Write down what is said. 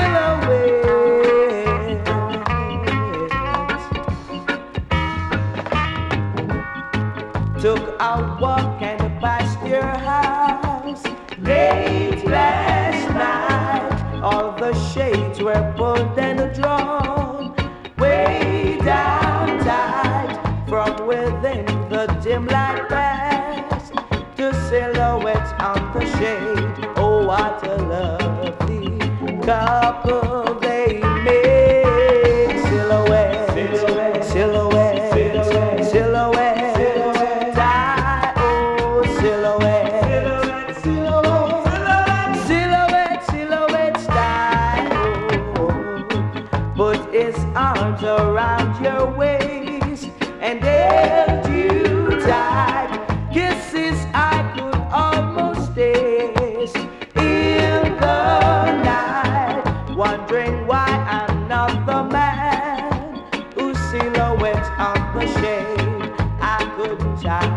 Took a walk and passed your house late last night. All the shades were pulled and drawn way down tight. From within the dim light past to silhouettes on the shade. Oh, what a lovely couple they made. Silhouette, silhouette, silhouette, silhouette. Arms around your waist and held you tight. Kisses I could almost taste in the night. Wondering why another man whose silhouette on the shade I couldn't hide.